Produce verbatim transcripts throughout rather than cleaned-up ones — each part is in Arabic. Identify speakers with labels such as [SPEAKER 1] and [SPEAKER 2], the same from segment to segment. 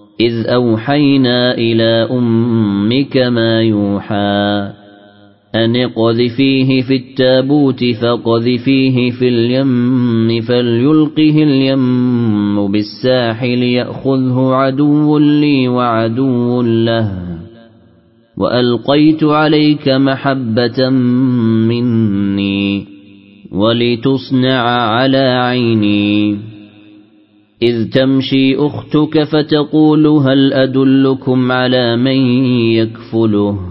[SPEAKER 1] إذ أوحينا إلى أمك ما يوحى أن اقذفيه في التابوت فاقذفيه في اليم فليلقه اليم بالساحل يأخذه عدو لي وعدو له وألقيت عليك محبة مني ولتصنع على عيني إذ تمشي أختك فتقول هل أدلكم على من يكفله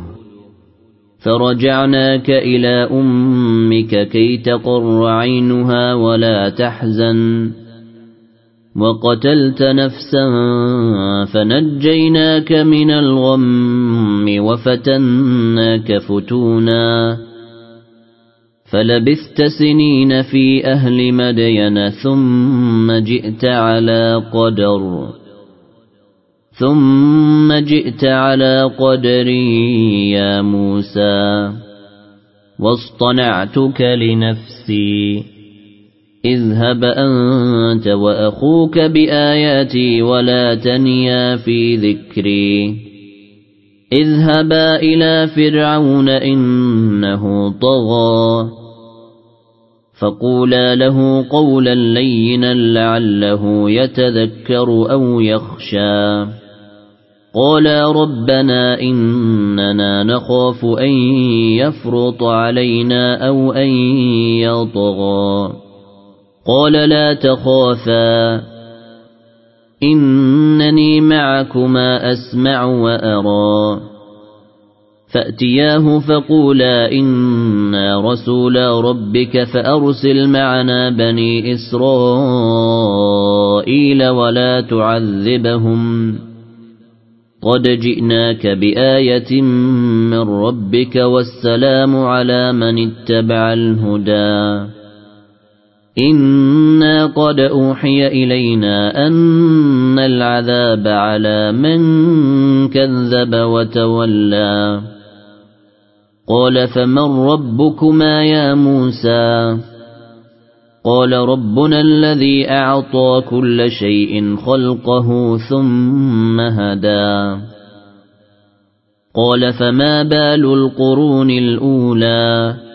[SPEAKER 1] فرجعناك إلى أمك كي تقر عينها ولا تحزن وقتلت نفسا فنجيناك من الغم وفتناك فتونا فلبثت سنين في أهل مدين ثم جئت على قدر ثم جئت على قدري يا موسى واصطنعتك لنفسي اذهب أنت وأخوك بآياتي ولا تنيا في ذكري اذهبا إلى فرعون إنه طغى فقولا له قولا لينا لعله يتذكر أو يخشى قالا ربنا إننا نخاف أن يفرط علينا أو أن يطغى قال لا تخافا إنني معكما أسمع وأرى فأتياه فقولا إنا رسولا ربك فأرسل معنا بني إسرائيل ولا تعذبهم قد جئناك بآية من ربك والسلام على من اتبع الهدى إنا قد أوحي إلينا أن العذاب على من كذب وتولى قال فمن ربكما يا موسى قال ربنا الذي أعطى كل شيء خلقه ثم هدى قال فما بال القرون الأولى